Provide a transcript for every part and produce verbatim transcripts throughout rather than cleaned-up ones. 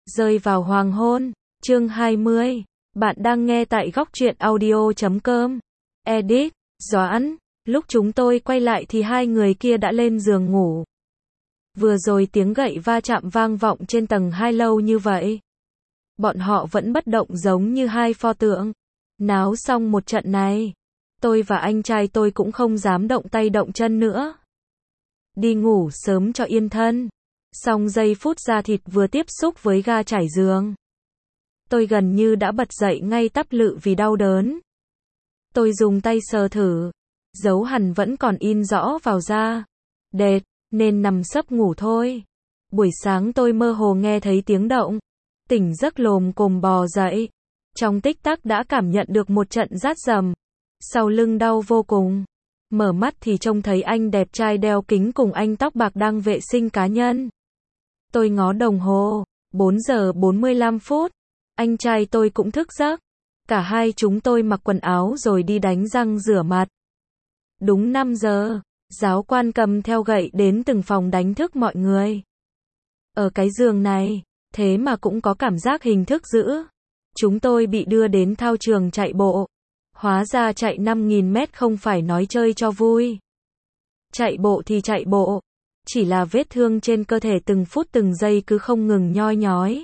Rơi vào hoàng hôn, chương hai mươi. Bạn đang nghe tại góc truyện audio chấm com. Edit, Doãn. Lúc chúng tôi quay lại thì hai người kia đã lên giường ngủ. Vừa rồi tiếng gậy va chạm vang vọng trên tầng hai lâu như vậy. Bọn họ vẫn bất động giống như hai pho tượng. Náo xong một trận này, tôi và anh trai tôi cũng không dám động tay động chân nữa. Đi ngủ sớm cho yên thân. Xong giây phút da thịt vừa tiếp xúc với ga trải giường, tôi gần như đã bật dậy ngay tắp lự vì đau đớn. Tôi dùng tay sờ thử, dấu hằn vẫn còn in rõ vào da. Đệt, nên nằm sấp ngủ thôi. Buổi sáng tôi mơ hồ nghe thấy tiếng động, tỉnh giấc lồm cồm bò dậy. Trong tích tắc đã cảm nhận được một trận rát rầm. Sau lưng đau vô cùng. Mở mắt thì trông thấy anh đẹp trai đeo kính cùng anh tóc bạc đang vệ sinh cá nhân. Tôi ngó đồng hồ, bốn giờ bốn mươi lăm phút. Anh trai tôi cũng thức giấc. Cả hai chúng tôi mặc quần áo rồi đi đánh răng rửa mặt. Đúng năm giờ, giáo quan cầm theo gậy đến từng phòng đánh thức mọi người. Ở cái giường này, thế mà cũng có cảm giác hình thức dữ. Chúng tôi bị đưa đến thao trường chạy bộ. Hóa ra chạy năm nghìn mét không phải nói chơi cho vui. Chạy bộ thì chạy bộ. Chỉ là vết thương trên cơ thể từng phút từng giây cứ không ngừng nhoi nhói.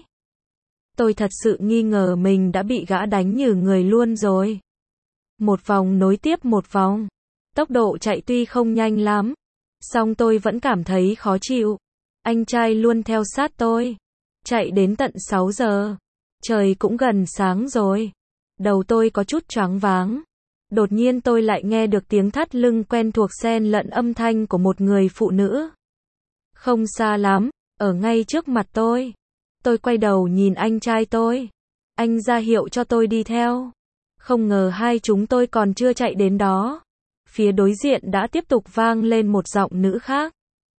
Tôi thật sự nghi ngờ mình đã bị gã đánh nhừ người luôn rồi. Một vòng nối tiếp một vòng. Tốc độ chạy tuy không nhanh lắm, song tôi vẫn cảm thấy khó chịu. Anh trai luôn theo sát tôi. Chạy đến tận sáu giờ. Trời cũng gần sáng rồi. Đầu tôi có chút choáng váng. Đột nhiên tôi lại nghe được tiếng thắt lưng quen thuộc xen lẫn âm thanh của một người phụ nữ. Không xa lắm, ở ngay trước mặt tôi. Tôi quay đầu nhìn anh trai tôi. Anh ra hiệu cho tôi đi theo. Không ngờ hai chúng tôi còn chưa chạy đến đó. Phía đối diện đã tiếp tục vang lên một giọng nữ khác.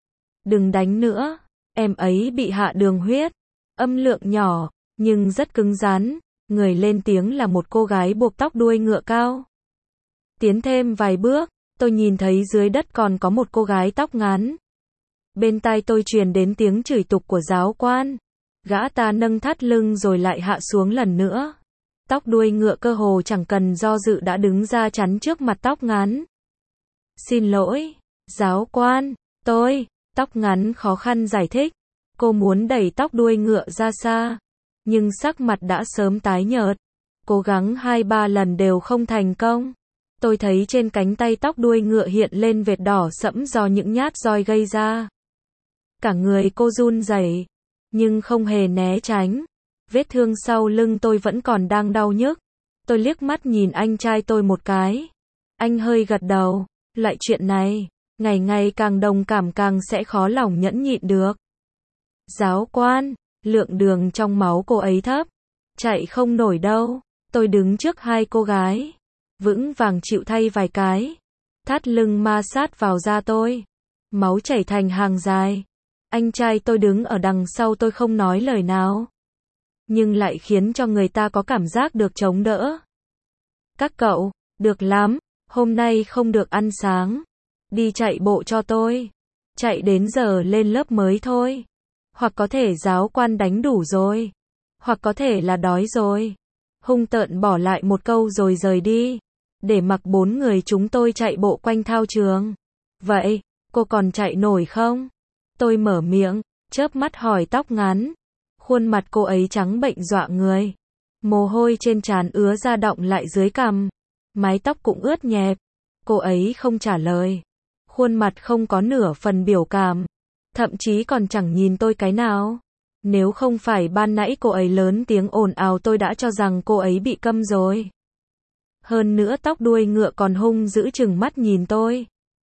Đừng đánh nữa, em ấy bị hạ đường huyết. Âm lượng nhỏ, nhưng rất cứng rắn. Người lên tiếng là một cô gái buộc tóc đuôi ngựa cao. Tiến thêm vài bước, tôi nhìn thấy dưới đất còn có một cô gái tóc ngắn. Bên tai tôi truyền đến tiếng chửi tục của giáo quan. Gã ta nâng thắt lưng rồi lại hạ xuống lần nữa. Tóc đuôi ngựa cơ hồ chẳng cần do dự đã đứng ra chắn trước mặt tóc ngắn. Xin lỗi, giáo quan, tôi, tóc ngắn khó khăn giải thích. Cô muốn đẩy tóc đuôi ngựa ra xa, nhưng sắc mặt đã sớm tái nhợt. Cố gắng hai ba lần đều không thành công. Tôi thấy trên cánh tay tóc đuôi ngựa hiện lên vệt đỏ sẫm do những nhát roi gây ra. Cả người cô run rẩy, nhưng không hề né tránh. Vết thương sau lưng tôi vẫn còn đang đau nhức. Tôi liếc mắt nhìn anh trai tôi một cái. Anh hơi gật đầu. Loại chuyện này, ngày ngày càng đồng cảm càng sẽ khó lòng nhẫn nhịn được. Giáo quan, lượng đường trong máu cô ấy thấp. Chạy không nổi đâu. Tôi đứng trước hai cô gái. Vững vàng chịu thay vài cái. Thắt lưng ma sát vào da tôi. Máu chảy thành hàng dài. Anh trai tôi đứng ở đằng sau tôi không nói lời nào. Nhưng lại khiến cho người ta có cảm giác được chống đỡ. Các cậu, được lắm, hôm nay không được ăn sáng. Đi chạy bộ cho tôi. Chạy đến giờ lên lớp mới thôi. Hoặc có thể giáo quan đánh đủ rồi. Hoặc có thể là đói rồi. Hung tợn bỏ lại một câu rồi rời đi. Để mặc bốn người chúng tôi chạy bộ quanh thao trường. Vậy, cô còn chạy nổi không? Tôi mở miệng, chớp mắt hỏi tóc ngắn. Khuôn mặt cô ấy trắng bệnh dọa người. Mồ hôi trên trán ứa ra đọng lại dưới cằm. Mái tóc cũng ướt nhẹp. Cô ấy không trả lời. Khuôn mặt không có nửa phần biểu cảm. Thậm chí còn chẳng nhìn tôi cái nào. Nếu không phải ban nãy cô ấy lớn tiếng ồn ào tôi đã cho rằng cô ấy bị câm rồi. Hơn nữa tóc đuôi ngựa còn hung dữ chừng mắt nhìn tôi.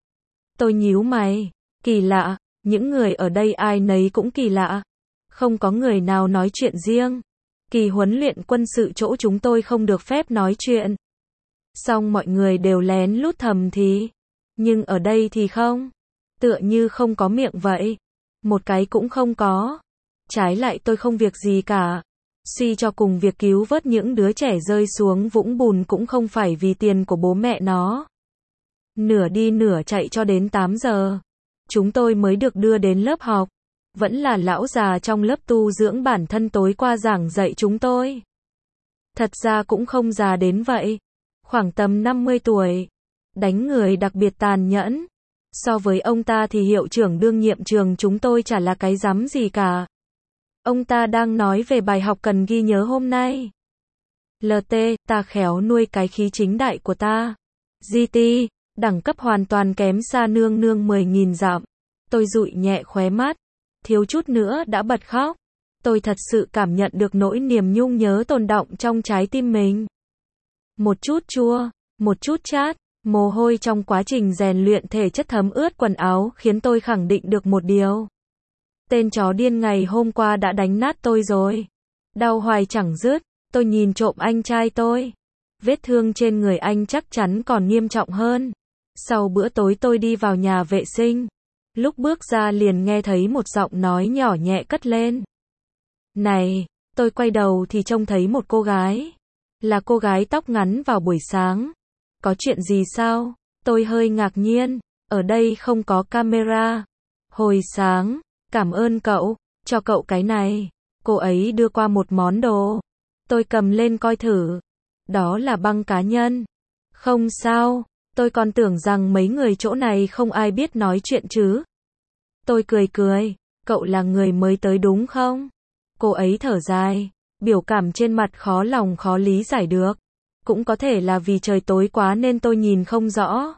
Tôi nhíu mày. Kỳ lạ, những người ở đây ai nấy cũng kỳ lạ. Không có người nào nói chuyện riêng. Kỳ huấn luyện quân sự chỗ chúng tôi không được phép nói chuyện. Xong mọi người đều lén lút thầm thì. Nhưng ở đây thì không. Tựa như không có miệng vậy. Một cái cũng không có. Trái lại tôi không việc gì cả. Suy cho cùng việc cứu vớt những đứa trẻ rơi xuống vũng bùn cũng không phải vì tiền của bố mẹ nó. Nửa đi nửa chạy cho đến tám giờ. Chúng tôi mới được đưa đến lớp học. Vẫn là lão già trong lớp tu dưỡng bản thân tối qua giảng dạy chúng tôi. Thật ra cũng không già đến vậy. Khoảng tầm năm mươi tuổi. Đánh người đặc biệt tàn nhẫn. So với ông ta thì hiệu trưởng đương nhiệm trường chúng tôi chả là cái rắm gì cả. Ông ta đang nói về bài học cần ghi nhớ hôm nay. lờ tê, ta khéo nuôi cái khí chính đại của ta. giê tê, đẳng cấp hoàn toàn kém xa nương nương mười nghìn dặm. Tôi dụi nhẹ khóe mắt. Thiếu chút nữa đã bật khóc. Tôi thật sự cảm nhận được nỗi niềm nhung nhớ tồn đọng trong trái tim mình. Một chút chua, một chút chát, mồ hôi trong quá trình rèn luyện thể chất thấm ướt quần áo khiến tôi khẳng định được một điều. Tên chó điên ngày hôm qua đã đánh nát tôi rồi. Đau hoài chẳng dứt, tôi nhìn trộm anh trai tôi. Vết thương trên người anh chắc chắn còn nghiêm trọng hơn. Sau bữa tối tôi đi vào nhà vệ sinh. Lúc bước ra liền nghe thấy một giọng nói nhỏ nhẹ cất lên. Này, tôi quay đầu thì trông thấy một cô gái. Là cô gái tóc ngắn vào buổi sáng. Có chuyện gì sao? Tôi hơi ngạc nhiên. Ở đây không có camera. Hồi sáng, cảm ơn cậu, cho cậu cái này. Cô ấy đưa qua một món đồ. Tôi cầm lên coi thử. Đó là băng cá nhân. Không sao, tôi còn tưởng rằng mấy người chỗ này không ai biết nói chuyện chứ. Tôi cười cười, cậu là người mới tới đúng không? Cô ấy thở dài, biểu cảm trên mặt khó lòng khó lý giải được. Cũng có thể là vì trời tối quá nên tôi nhìn không rõ.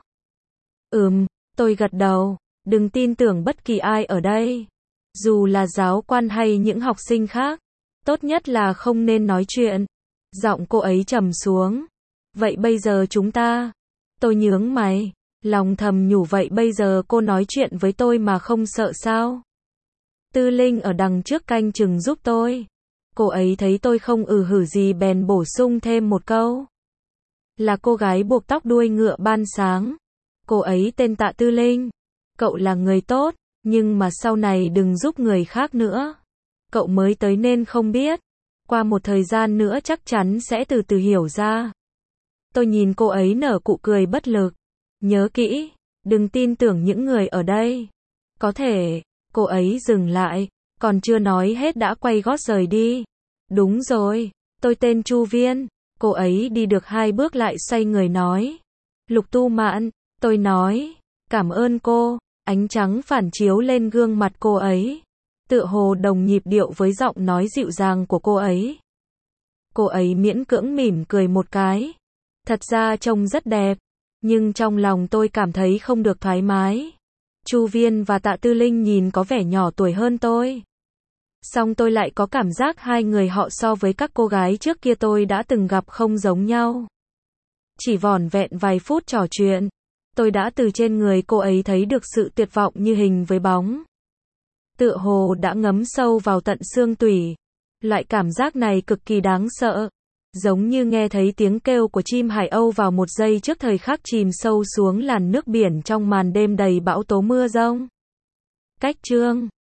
Ừm, tôi gật đầu, đừng tin tưởng bất kỳ ai ở đây. Dù là giáo quan hay những học sinh khác, tốt nhất là không nên nói chuyện. Giọng cô ấy trầm xuống. Vậy bây giờ chúng ta... Tôi nhướng mày, lòng thầm nhủ vậy bây giờ cô nói chuyện với tôi mà không sợ sao? Tư Linh ở đằng trước canh chừng giúp tôi. Cô ấy thấy tôi không ừ hử gì bèn bổ sung thêm một câu. Là cô gái buộc tóc đuôi ngựa ban sáng. Cô ấy tên Tạ Tư Linh. Cậu là người tốt, nhưng mà sau này đừng giúp người khác nữa. Cậu mới tới nên không biết. Qua một thời gian nữa chắc chắn sẽ từ từ hiểu ra. Tôi nhìn cô ấy nở nụ cười bất lực. Nhớ kỹ, đừng tin tưởng những người ở đây. Có thể, cô ấy dừng lại, còn chưa nói hết đã quay gót rời đi. Đúng rồi, tôi tên Chu Viên. Cô ấy đi được hai bước lại xoay người nói. Lục Tu Mạn, tôi nói, cảm ơn cô. Ánh trắng phản chiếu lên gương mặt cô ấy. Tựa hồ đồng nhịp điệu với giọng nói dịu dàng của cô ấy. Cô ấy miễn cưỡng mỉm cười một cái. Thật ra trông rất đẹp, nhưng trong lòng tôi cảm thấy không được thoải mái. Chu Viên và Tạ Tư Linh nhìn có vẻ nhỏ tuổi hơn tôi. Song tôi lại có cảm giác hai người họ so với các cô gái trước kia tôi đã từng gặp không giống nhau. Chỉ vỏn vẹn vài phút trò chuyện, tôi đã từ trên người cô ấy thấy được sự tuyệt vọng như hình với bóng. Tựa hồ đã ngấm sâu vào tận xương tủy. Loại cảm giác này cực kỳ đáng sợ. Giống như nghe thấy tiếng kêu của chim hải âu vào một giây trước thời khắc chìm sâu xuống làn nước biển trong màn đêm đầy bão tố mưa giông. Cách chương